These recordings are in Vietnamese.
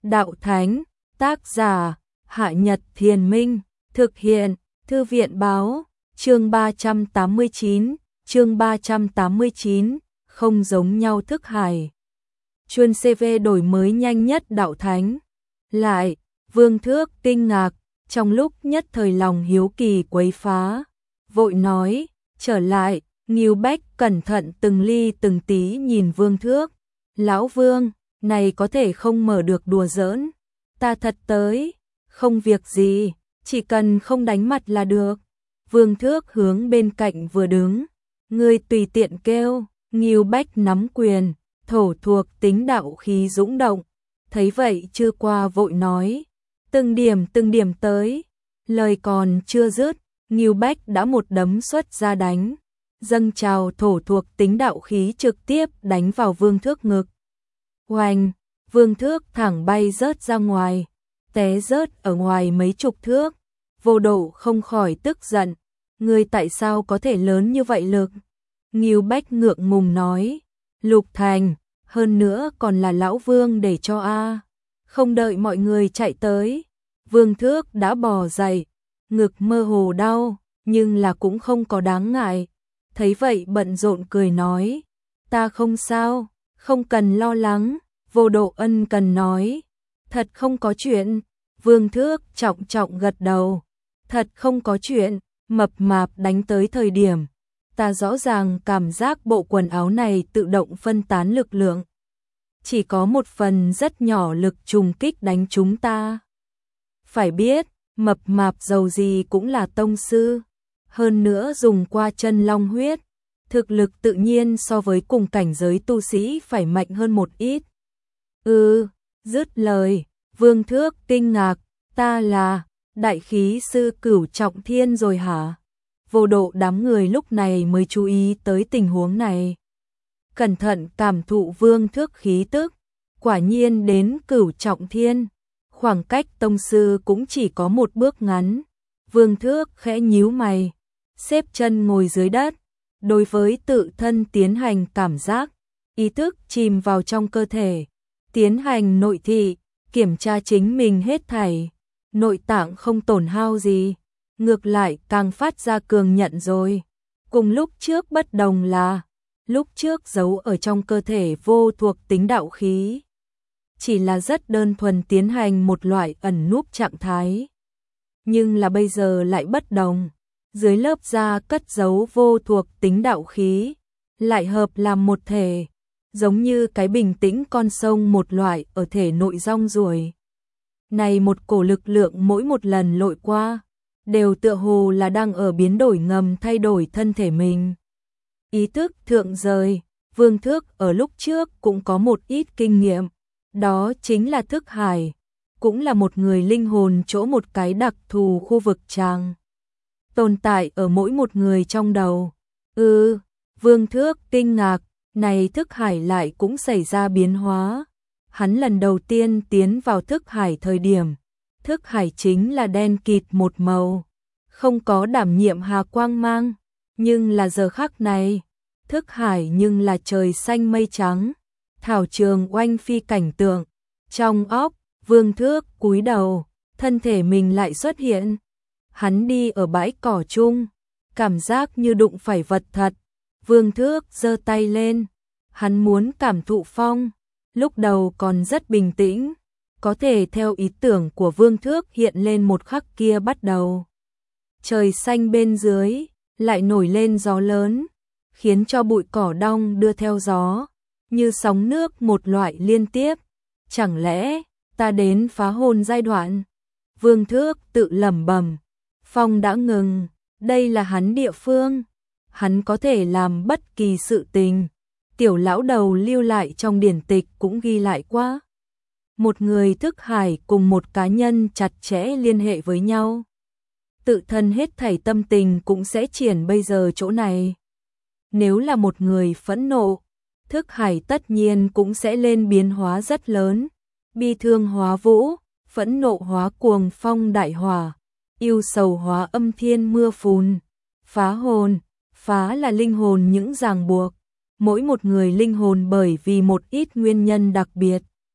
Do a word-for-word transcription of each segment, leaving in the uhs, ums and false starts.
đạo thánh, tác giả, Hạ Nhật Thiền Minh, thực hiện, Thư viện báo, chương ba trăm tám mươi chín, chương ba trăm tám mươi chín, không giống nhau thức hải. Chuyên xê vê đổi mới nhanh nhất đạo thánh. Lại, Vương Thước kinh ngạc, trong lúc nhất thời lòng hiếu kỳ quấy phá, vội nói, trở lại, Ngưu Bách cẩn thận từng ly từng tí nhìn Vương Thước. Lão Vương, này có thể không mở được đùa giỡn, ta thật tới, không việc gì, chỉ cần không đánh mặt là được. Vương Thước hướng bên cạnh vừa đứng, ngươi tùy tiện kêu. Ngưu Bách nắm quyền, thổ thuộc tính đạo khí dũng động, thấy vậy chưa qua vội nói, từng điểm từng điểm tới. Lời còn chưa dứt, Ngưu Bách đã một đấm xuất ra đánh, dâng trào thổ thuộc tính đạo khí trực tiếp đánh vào Vương Thước ngực. Oanh, Vương Thước thẳng bay rớt ra ngoài, té rớt ở ngoài mấy chục thước. Vô Độ không khỏi tức giận, ngươi tại sao có thể lớn như vậy lực? Ngưu Bách ngượng ngùng nói, Lục Thành, hơn nữa còn là lão Vương để cho a. Không đợi mọi người chạy tới, Vương Thước đã bò dậy, ngực mơ hồ đau, nhưng là cũng không có đáng ngại. Thấy vậy bận rộn cười nói, ta không sao, không cần lo lắng. Vô Độ ân cần nói, thật không có chuyện. Vương Thước trọng trọng gật đầu, thật không có chuyện. Mập mạp đánh tới thời điểm, ta rõ ràng cảm giác bộ quần áo này tự động phân tán lực lượng, chỉ có một phần rất nhỏ lực trùng kích đánh chúng ta. Phải biết, mập mạp dầu gì cũng là tông sư, hơn nữa dùng qua chân long huyết, thực lực tự nhiên so với cùng cảnh giới tu sĩ phải mạnh hơn một ít. Ừ, dứt lời, Vương Thước kinh ngạc, ta là đại khí sư Cửu Trọng Thiên rồi hả? Vô Độ đám người lúc này mới chú ý tới tình huống này. Cẩn thận cảm thụ Vương Thước khí tức, quả nhiên đến Cửu Trọng Thiên, khoảng cách tông sư cũng chỉ có một bước ngắn. Vương Thước khẽ nhíu mày, xếp chân ngồi dưới đất, đối với tự thân tiến hành cảm giác, ý thức chìm vào trong cơ thể, tiến hành nội thị, kiểm tra chính mình hết thảy. Nội tạng không tổn hao gì, ngược lại càng phát ra cường nhận rồi. Cùng lúc trước bất đồng là, lúc trước giấu ở trong cơ thể vô thuộc tính đạo khí, chỉ là rất đơn thuần tiến hành một loại ẩn núp trạng thái. Nhưng là bây giờ lại bất đồng, dưới lớp da cất giấu vô thuộc tính đạo khí, lại hợp làm một thể, giống như cái bình tĩnh con sông một loại ở thể nội rong ruổi. Này một cổ lực lượng mỗi một lần lội qua, đều tựa hồ là đang ở biến đổi ngầm thay đổi thân thể mình. Ý thức thượng rời, Vương Thước ở lúc trước cũng có một ít kinh nghiệm, đó chính là thức hải, cũng là một người linh hồn chỗ một cái đặc thù khu vực tràng, tồn tại ở mỗi một người trong đầu. Ừ, Vương Thước kinh ngạc, này thức hải lại cũng xảy ra biến hóa. Hắn lần đầu tiên tiến vào thức hải thời điểm, thức hải chính là đen kịt một màu, không có đảm nhiệm hà quang mang, nhưng là giờ khắc này, thức hải nhưng là trời xanh mây trắng, thảo trường oanh phi cảnh tượng. Trong óc, Vương Thước cúi đầu, thân thể mình lại xuất hiện. Hắn đi ở bãi cỏ chung, cảm giác như đụng phải vật thật. Vương Thước giơ tay lên, hắn muốn cảm thụ phong. Lúc đầu còn rất bình tĩnh, có thể theo ý tưởng của Vương Thước hiện lên một khắc kia bắt đầu. Trời xanh bên dưới, lại nổi lên gió lớn, khiến cho bụi cỏ đong đưa theo gió, như sóng nước một loại liên tiếp. Chẳng lẽ, ta đến phá hồn giai đoạn? Vương Thước tự lẩm bẩm, phong đã ngừng, đây là hắn địa phương, hắn có thể làm bất kỳ sự tình. Tiểu lão đầu lưu lại trong điển tịch cũng ghi lại qua. Một người thức hải cùng một cá nhân chặt chẽ liên hệ với nhau. Tự thân hết thảy tâm tình cũng sẽ triển bây giờ chỗ này. Nếu là một người phẫn nộ, thức hải tất nhiên cũng sẽ lên biến hóa rất lớn. Bi thương hóa vũ, phẫn nộ hóa cuồng phong đại hỏa, yêu sầu hóa âm thiên mưa phùn. Phá hồn, phá là linh hồn những ràng buộc. Mỗi một người linh hồn bởi vì một ít nguyên nhân đặc biệt,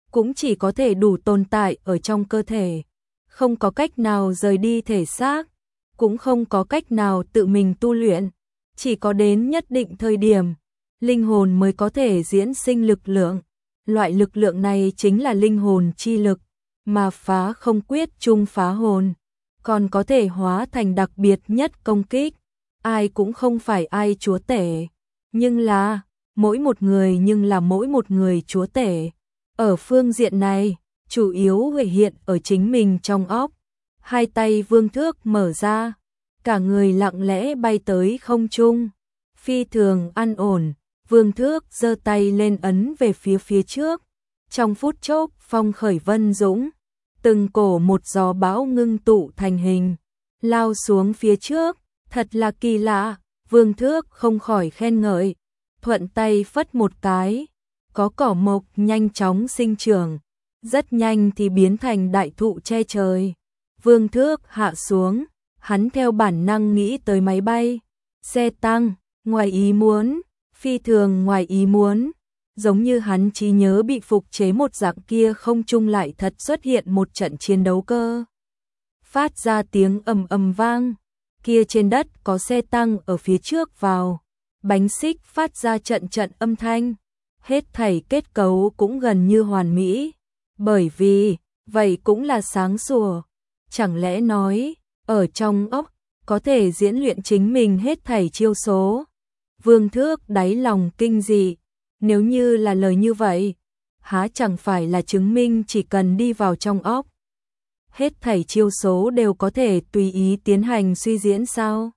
cũng chỉ có thể đủ tồn tại ở trong cơ thể, không có cách nào rời đi thể xác, cũng không có cách nào tự mình tu luyện, chỉ có đến nhất định thời điểm, linh hồn mới có thể diễn sinh lực lượng. Loại lực lượng này chính là linh hồn chi lực, mà phá không quyết chung phá hồn, còn có thể hóa thành đặc biệt nhất công kích. Ai cũng không phải ai chúa tể, nhưng là mỗi một người nhưng là mỗi một người chúa tể. Ở phương diện này, chủ yếu thể hiện ở chính mình trong óc. Hai tay Vương Thước mở ra, cả người lặng lẽ bay tới không trung, phi thường an ổn. Vương Thước giơ tay lên ấn về phía phía trước, trong phút chốc phong khởi vân dũng, từng cổ một gió bão ngưng tụ thành hình, lao xuống phía trước, thật là kỳ lạ. Vương Thước không khỏi khen ngợi, thuận tay phất một cái, có cỏ mộc nhanh chóng sinh trưởng, rất nhanh thì biến thành đại thụ che trời. Vương Thước hạ xuống, hắn theo bản năng nghĩ tới máy bay, xe tăng, ngoài ý muốn, phi thường ngoài ý muốn, giống như hắn trí nhớ bị phục chế một dạng kia, không trung lại thật xuất hiện một trận chiến đấu cơ. Phát ra tiếng ầm ầm vang, kia trên đất có xe tăng ở phía trước vào, bánh xích phát ra trận trận âm thanh, hết thảy kết cấu cũng gần như hoàn mỹ, bởi vì, vậy cũng là sáng sủa, chẳng lẽ nói, ở trong óc, có thể diễn luyện chính mình hết thảy chiêu số. Vương Thước đáy lòng kinh dị, nếu như là lời như vậy, há chẳng phải là chứng minh chỉ cần đi vào trong óc, hết thảy chiêu số đều có thể tùy ý tiến hành suy diễn sao?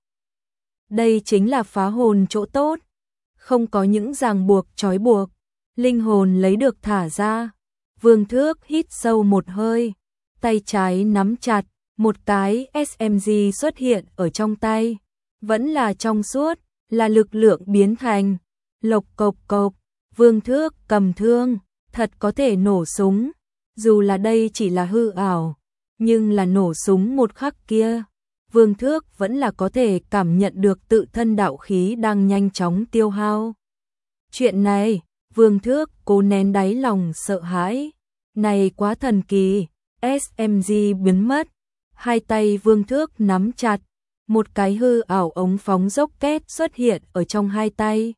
Đây chính là phá hồn chỗ tốt, không có những ràng buộc trói buộc, linh hồn lấy được thả ra. Vương Thước hít sâu một hơi, tay trái nắm chặt, một cái ét em giê xuất hiện ở trong tay, vẫn là trong suốt, là lực lượng biến thành. Lộc cộc cộc, Vương Thước cầm thương, thật có thể nổ súng, dù là đây chỉ là hư ảo, nhưng là nổ súng một khắc kia, Vương Thước vẫn là có thể cảm nhận được tự thân đạo khí đang nhanh chóng tiêu hao. Chuyện này, Vương Thước cố nén đáy lòng sợ hãi, này quá thần kỳ. ét em giê biến mất, hai tay Vương Thước nắm chặt, một cái hư ảo ống phóng dốc két xuất hiện ở trong hai tay.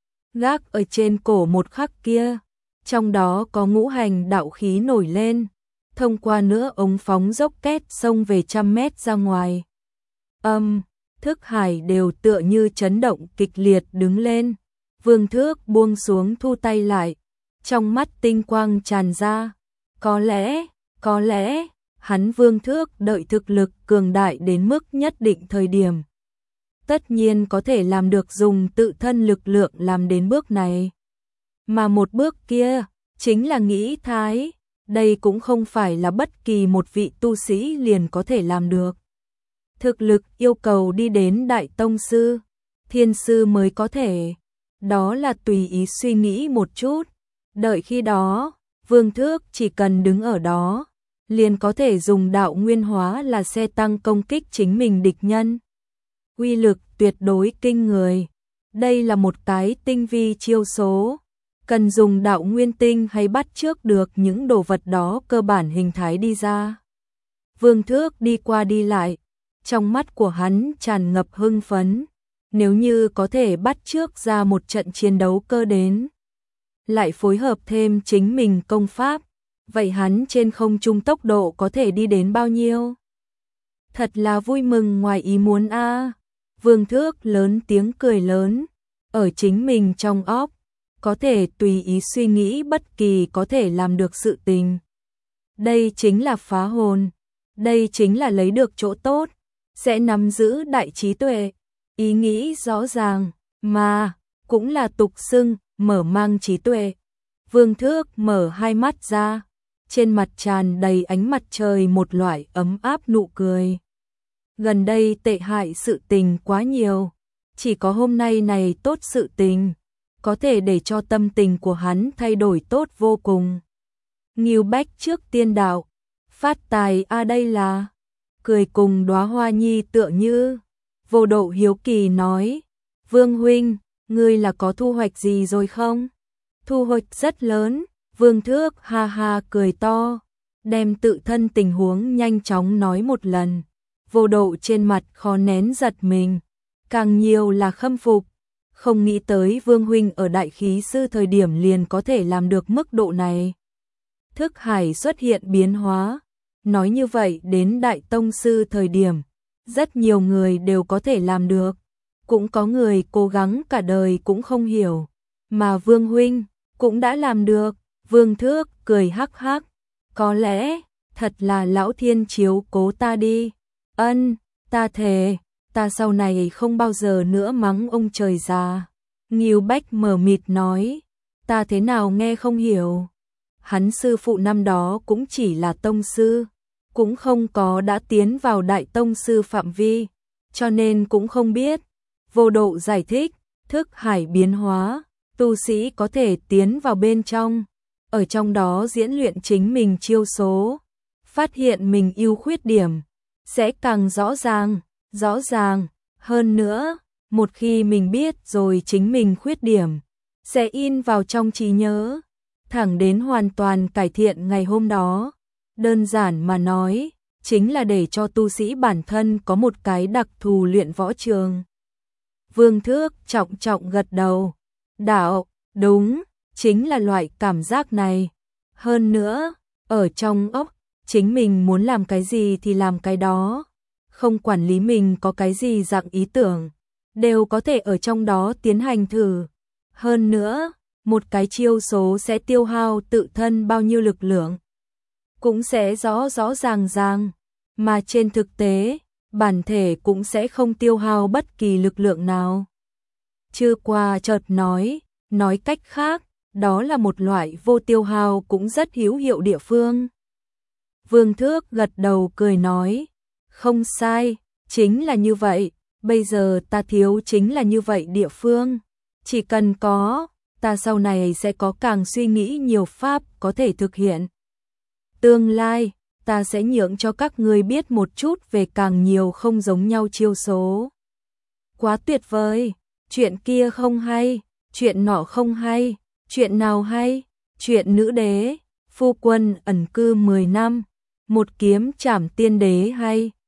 Gác ở trên cổ một khắc kia, trong đó có ngũ hành đạo khí nổi lên, thông qua nữa ống phóng dốc két xông về trăm mét ra ngoài. Âm, thức hải đều tựa như chấn động kịch liệt đứng lên. Vương Thước buông xuống thu tay lại, trong mắt tinh quang tràn ra. Có lẽ, có lẽ, hắn Vương Thước đợi thực lực cường đại đến mức nhất định thời điểm, tất nhiên có thể làm được dùng tự thân lực lượng làm đến bước này. Mà một bước kia, chính là nghĩ thái, đây cũng không phải là bất kỳ một vị tu sĩ liền có thể làm được. Thực lực yêu cầu đi đến đại tông sư, thiên sư mới có thể, đó là tùy ý suy nghĩ một chút, đợi khi đó, Vương Thước chỉ cần đứng ở đó, liền có thể dùng đạo nguyên hóa là xe tăng công kích chính mình địch nhân. Uy lực tuyệt đối kinh người. Đây là một cái tinh vi chiêu số, cần dùng đạo nguyên tinh hay bắt chước được những đồ vật đó cơ bản hình thái đi ra. Vương Thước đi qua đi lại, trong mắt của hắn tràn ngập hưng phấn, nếu như có thể bắt chước ra một trận chiến đấu cơ đến, lại phối hợp thêm chính mình công pháp, vậy hắn trên không trung tốc độ có thể đi đến bao nhiêu? Thật là vui mừng ngoài ý muốn a. À. Vương Thước lớn tiếng cười lớn, ở chính mình trong óc, có thể tùy ý suy nghĩ bất kỳ có thể làm được sự tình. Đây chính là phá hồn, đây chính là lấy được chỗ tốt, sẽ nắm giữ đại trí tuệ, ý nghĩ rõ ràng, mà cũng là tục xưng mở mang trí tuệ. Vương Thước mở hai mắt ra, trên mặt tràn đầy ánh mặt trời một loại ấm áp nụ cười. Gần đây tệ hại sự tình quá nhiều, chỉ có hôm nay này tốt sự tình, có thể để cho tâm tình của hắn thay đổi tốt vô cùng. Ngưu bách trước tiên đạo, phát tài a à đây là, cười cùng đóa hoa nhi tựa như. Vô Độ hiếu kỳ nói, Vương huynh, ngươi là có thu hoạch gì rồi không? Thu hoạch rất lớn, Vương Thước ha ha cười to, đem tự thân tình huống nhanh chóng nói một lần. Vô Độ trên mặt khó nén giật mình, càng nhiều là khâm phục, không nghĩ tới Vương huynh ở đại khí sư thời điểm liền có thể làm được mức độ này. Thức hải xuất hiện biến hóa, nói như vậy đến đại tông sư thời điểm, rất nhiều người đều có thể làm được, cũng có người cố gắng cả đời cũng không hiểu, mà Vương huynh cũng đã làm được. Vương Thước cười hắc hắc, có lẽ thật là lão thiên chiếu cố ta đi. Ân, ta thề, ta sau này không bao giờ nữa mắng ông trời già. Ngưu Bách mờ mịt nói, ta thế nào nghe không hiểu. Hắn sư phụ năm đó cũng chỉ là tông sư, cũng không có đã tiến vào đại tông sư phạm vi, cho nên cũng không biết. Vô Độ giải thích, thức hải biến hóa, tu sĩ có thể tiến vào bên trong, ở trong đó diễn luyện chính mình chiêu số, phát hiện mình ưu khuyết điểm, sẽ càng rõ ràng, rõ ràng. Hơn nữa, một khi mình biết rồi chính mình khuyết điểm, sẽ in vào trong trí nhớ, thẳng đến hoàn toàn cải thiện ngày hôm đó. Đơn giản mà nói, chính là để cho tu sĩ bản thân có một cái đặc thù luyện võ trường. Vương Thước trọng trọng gật đầu, đạo, đúng, chính là loại cảm giác này. Hơn nữa, ở trong óc, chính mình muốn làm cái gì thì làm cái đó, không quản lý mình có cái gì dạng ý tưởng, đều có thể ở trong đó tiến hành thử. Hơn nữa, một cái chiêu số sẽ tiêu hao tự thân bao nhiêu lực lượng, cũng sẽ rõ rõ ràng ràng, mà trên thực tế, bản thể cũng sẽ không tiêu hao bất kỳ lực lượng nào. Chưa qua chợt nói, nói cách khác, đó là một loại vô tiêu hao cũng rất hữu hiệu địa phương. Vương Thước gật đầu cười nói, không sai, chính là như vậy, bây giờ ta thiếu chính là như vậy địa phương. Chỉ cần có, ta sau này sẽ có càng suy nghĩ nhiều pháp có thể thực hiện. Tương lai, ta sẽ nhượng cho các ngươi biết một chút về càng nhiều không giống nhau chiêu số. Quá tuyệt vời, chuyện kia không hay, chuyện nọ không hay, chuyện nào hay, chuyện nữ đế, phu quân ẩn cư mười năm, một kiếm trảm tiên đế hay.